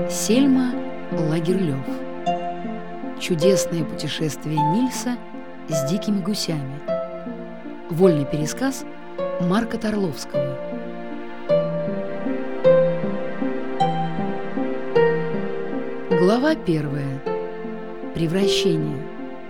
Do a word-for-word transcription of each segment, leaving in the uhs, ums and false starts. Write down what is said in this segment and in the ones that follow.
Сельма Лагерлёв. Чудесное путешествие Нильса с дикими гусями. Вольный пересказ Марка Торловского. Глава первая. Превращение.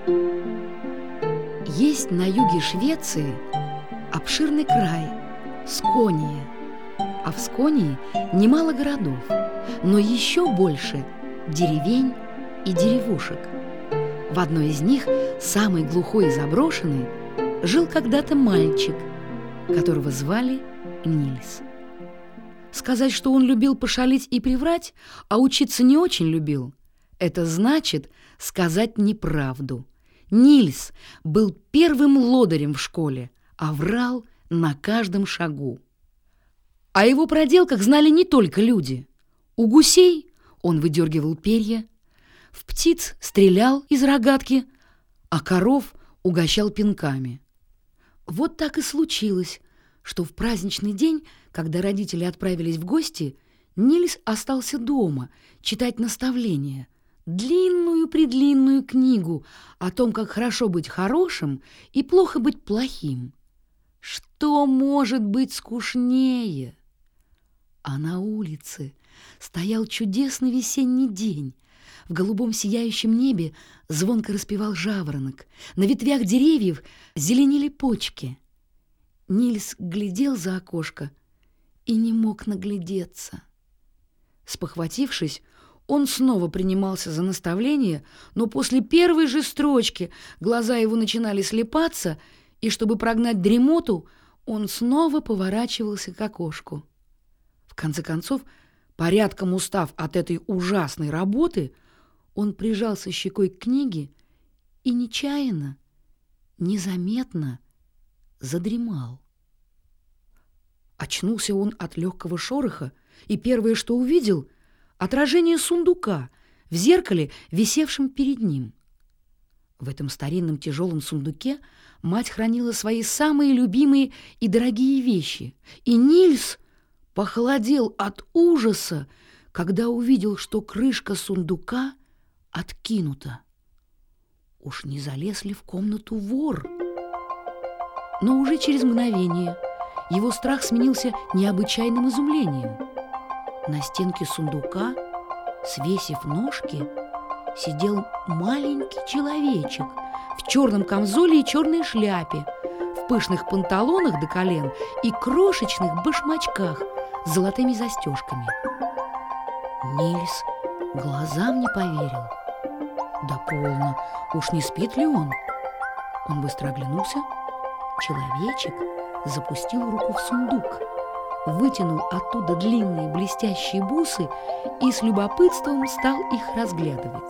Есть на юге Швеции обширный край Скония, а в Сконии немало городов, но еще больше деревень и деревушек. В одной из них, самой глухой и заброшенной, жил когда-то мальчик, которого звали Нильс. Сказать, что он любил пошалить и приврать, а учиться не очень любил, это значит сказать неправду. Нильс был первым лодырем в школе, а врал на каждом шагу. О его проделках знали не только люди. У гусей он выдергивал перья, в птиц стрелял из рогатки, а коров угощал пинками. Вот так и случилось, что в праздничный день, когда родители отправились в гости, Нильс остался дома читать наставления, длинную-предлинную книгу о том, как хорошо быть хорошим и плохо быть плохим. Что может быть скучнее? А на улице стоял чудесный весенний день. В голубом сияющем небе звонко распевал жаворонок. На ветвях деревьев зеленели почки. Нильс глядел за окошко и не мог наглядеться. Спохватившись, он снова принимался за наставление, но после первой же строчки глаза его начинали слепаться, и чтобы прогнать дремоту, он снова поворачивался к окошку. В конце концов, порядком устав от этой ужасной работы, он прижался щекой к книге и нечаянно, незаметно задремал. Очнулся он от легкого шороха, и первое, что увидел — отражение сундука в зеркале, висевшем перед ним. В этом старинном тяжелом сундуке мать хранила свои самые любимые и дорогие вещи, и Нильс похолодел от ужаса, когда увидел, что крышка сундука откинута. Уж не залез ли в комнату вор? Но уже через мгновение его страх сменился необычайным изумлением. На стенке сундука, свесив ножки, сидел маленький человечек в черном камзоле и черной шляпе, в пышных панталонах до колен и крошечных башмачках с золотыми застежками. Нильс глазам не поверил. Да полно, уж не спит ли он? Он быстро оглянулся. Человечек запустил руку в сундук, вытянул оттуда длинные блестящие бусы и с любопытством стал их разглядывать.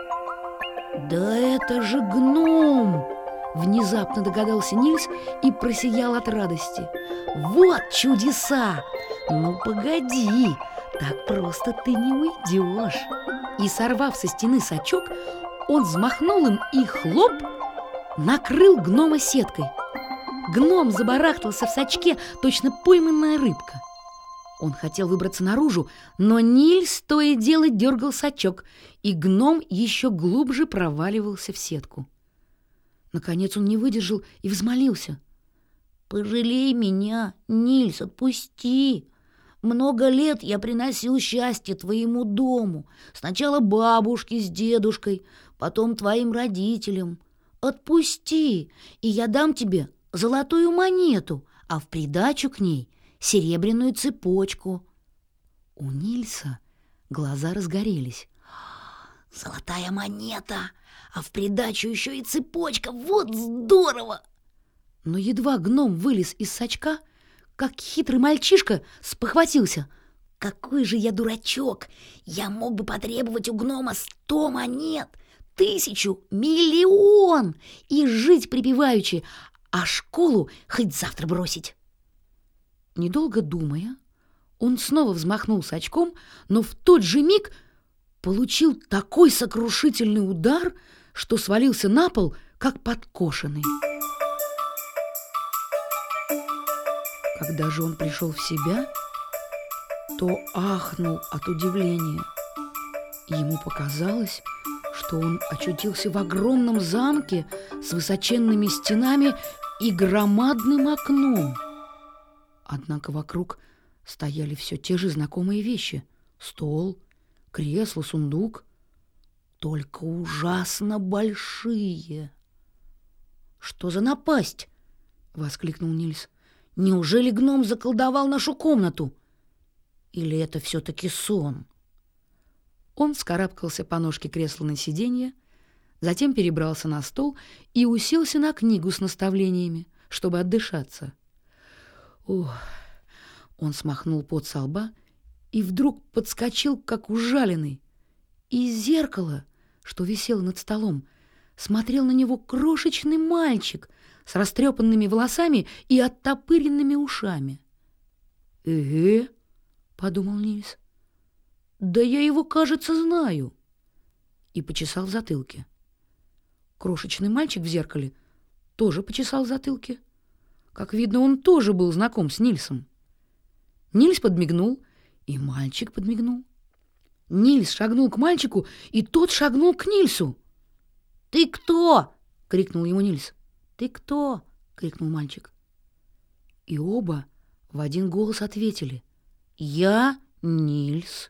«Да это же гном!» — внезапно догадался Нильс и просиял от радости. «Вот чудеса! Ну, погоди, так просто ты не уйдешь!» И, сорвав со стены сачок, он взмахнул им и, хлоп, накрыл гнома сеткой. Гном забарахтался в сачке, точно пойманная рыбка. Он хотел выбраться наружу, но Нильс то и дело дергал сачок, и гном еще глубже проваливался в сетку. Наконец он не выдержал и взмолился. «Пожалей меня, Нильс, отпусти! Много лет я приносил счастье твоему дому, сначала бабушке с дедушкой, потом твоим родителям. Отпусти, и я дам тебе золотую монету, а в придачу к ней серебряную цепочку». У Нильса глаза разгорелись. «Золотая монета, а в придачу еще и цепочка, вот здорово!» Но едва гном вылез из сачка, как хитрый мальчишка спохватился. «Какой же я дурачок! Я мог бы потребовать у гнома сто монет, тысячу, миллион и жить припеваючи, а школу хоть завтра бросить!» Недолго думая, он снова взмахнул сачком, но в тот же миг получил такой сокрушительный удар, что свалился на пол, как подкошенный. Когда же он пришел в себя, то ахнул от удивления. Ему показалось, что он очутился в огромном замке с высоченными стенами и громадным окном. Однако вокруг стояли все те же знакомые вещи: стол, кресло, сундук, только ужасно большие. «Что за напасть?» — воскликнул Нильс. «Неужели гном заколдовал нашу комнату? Или это все-таки сон?» Он вскарабкался по ножке кресла на сиденье, затем перебрался на стол и уселся на книгу с наставлениями, чтобы отдышаться. Ох! Он смахнул пот со лба и вдруг подскочил, как ужаленный. Из зеркала, что висело над столом, смотрел на него крошечный мальчик с растрепанными волосами и оттопыренными ушами. «Эге», — подумал Нильс, — «да я его, кажется, знаю», и почесал в затылке. Крошечный мальчик в зеркале тоже почесал в затылке. Как видно, он тоже был знаком с Нильсом. Нильс подмигнул, и мальчик подмигнул. Нильс шагнул к мальчику, и тот шагнул к Нильсу. «Ты кто?» — крикнул ему Нильс. «Ты кто?» — крикнул мальчик. И оба в один голос ответили: «Я Нильс».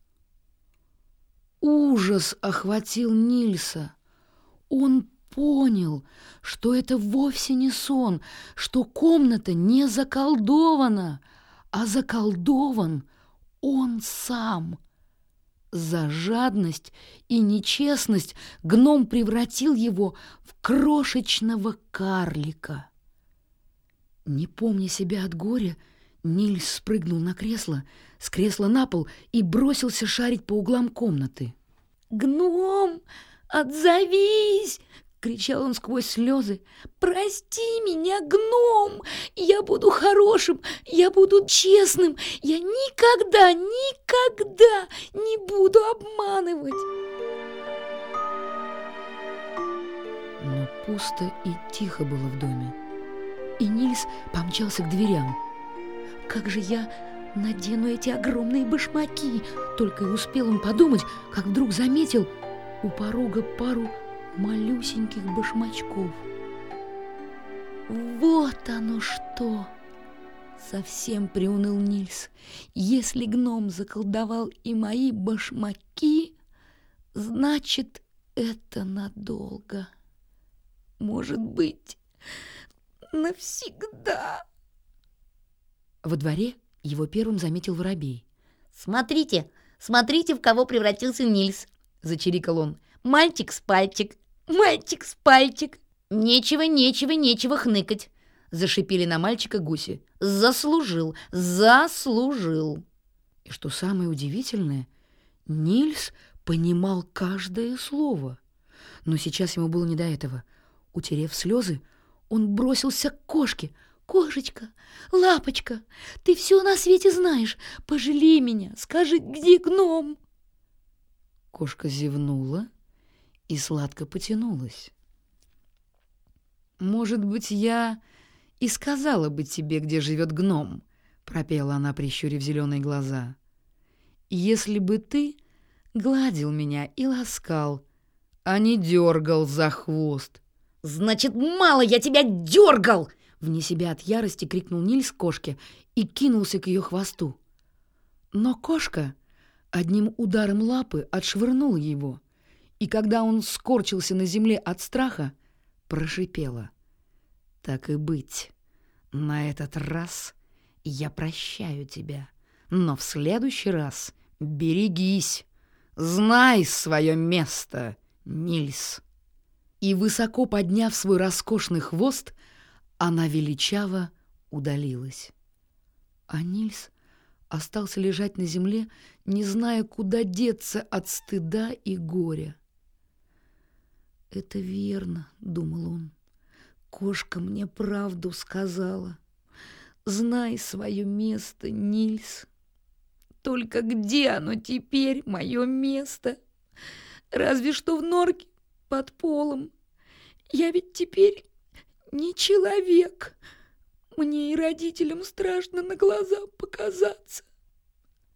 Ужас охватил Нильса. Он понял, что это вовсе не сон, что комната не заколдована, а заколдован он сам. За жадность и нечестность гном превратил его в крошечного карлика. Не помня себя от горя, Нильс спрыгнул на кресло, с кресла на пол и бросился шарить по углам комнаты. «Гном, отзовись!» — кричал он сквозь слезы. «Прости меня, гном! Я буду хорошим, я буду честным, я никогда, никогда не буду обманывать!» Но пусто и тихо было в доме, и Нильс помчался к дверям. «Как же я надену эти огромные башмаки?» Только и успел он подумать, как вдруг заметил у порога пару малюсеньких башмачков. «Вот оно что!» — совсем приуныл Нильс. «Если гном заколдовал и мои башмаки, значит, это надолго. Может быть, навсегда». Во дворе его первым заметил воробей. «Смотрите, смотрите, в кого превратился Нильс!» — зачирикал он. «Мальчик с пальчик, мальчик с пальчик!» «Нечего, нечего, нечего хныкать!» — зашипели на мальчика гуси. «Заслужил, заслужил!» И что самое удивительное, Нильс понимал каждое слово. Но сейчас ему было не до этого. Утерев слезы, он бросился к кошке. «Кошечка, лапочка, ты все на свете знаешь. Пожалей меня, скажи, где гном?» Кошка зевнула и сладко потянулась. «Может быть, я и сказала бы тебе, где живет гном», — пропела она, прищурив зеленые глаза, «если бы ты гладил меня и ласкал, а не дергал за хвост». «Значит, мало я тебя дергал!» Вне себя от ярости крикнул Нильс кошке и кинулся к ее хвосту. Но кошка одним ударом лапы отшвырнула его, и когда он скорчился на земле от страха, прошипела: «Так и быть, на этот раз я прощаю тебя, но в следующий раз берегись, знай свое место, Нильс». И, высоко подняв свой роскошный хвост, она величаво удалилась. А Нильс остался лежать на земле, не зная, куда деться от стыда и горя. «Это верно», — думал он, — «кошка мне правду сказала. Знай свое место, Нильс. Только где оно теперь, мое место? Разве что в норке под полом. Я ведь теперь не человек. Мне и родителям страшно на глаза показаться».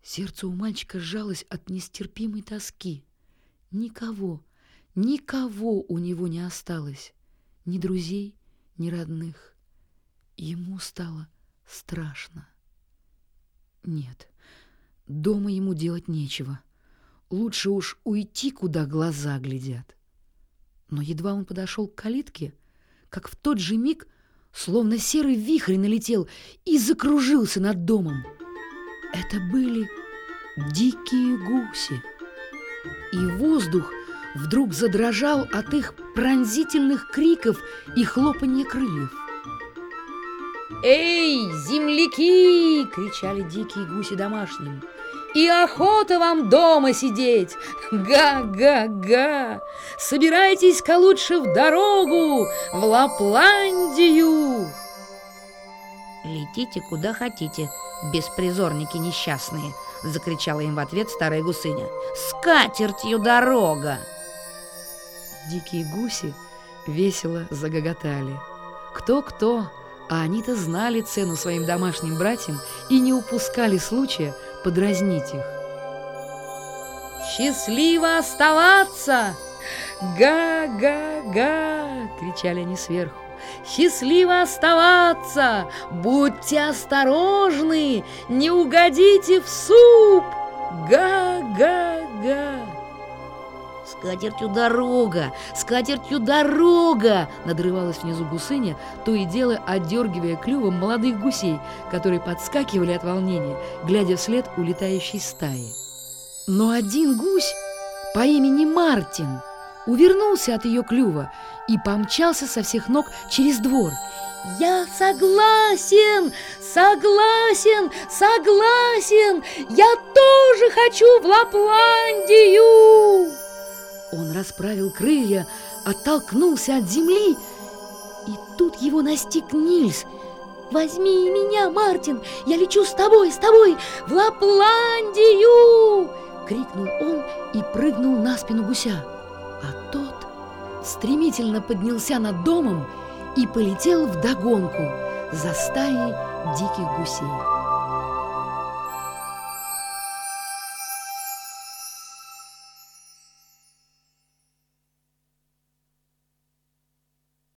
Сердце у мальчика сжалось от нестерпимой тоски. Никого, никого у него не осталось, ни друзей, ни родных. Ему стало страшно. Нет, дома ему делать нечего. Лучше уж уйти, куда глаза глядят. Но едва он подошел к калитке, как в тот же миг словно серый вихрь налетел и закружился над домом. Это были дикие гуси. И воздух вдруг задрожал от их пронзительных криков и хлопанья крыльев. «Эй, земляки!» — кричали дикие гуси домашним. «И охота вам дома сидеть! Га-га-га! Собирайтесь-ка лучше в дорогу, в Лапландию!» «Летите куда хотите, беспризорники несчастные!» — закричала им в ответ старая гусыня. «С катертью дорога!» Дикие гуси весело загоготали. Кто-кто, а они-то знали цену своим домашним братьям и не упускали случая подразнить их. «Счастливо оставаться! Га-га-га!» — кричали они сверху. «Счастливо оставаться! Будьте осторожны! Не угодите в суп! Га-га-га!» «С катертью дорога! С катертью дорога!» — надрывалась внизу гусыня, то и дело отдергивая клювом молодых гусей, которые подскакивали от волнения, глядя вслед улетающей стаи. Но один гусь по имени Мартин увернулся от ее клюва и помчался со всех ног через двор. «Я согласен! Согласен! Согласен! Я тоже хочу в Лапландию!» Он расправил крылья, оттолкнулся от земли, и тут его настиг Нильс. «Возьми меня, Мартин! Я лечу с тобой, с тобой в Лапландию!» — крикнул он и прыгнул на спину гуся. А тот стремительно поднялся над домом и полетел вдогонку за стаей диких гусей.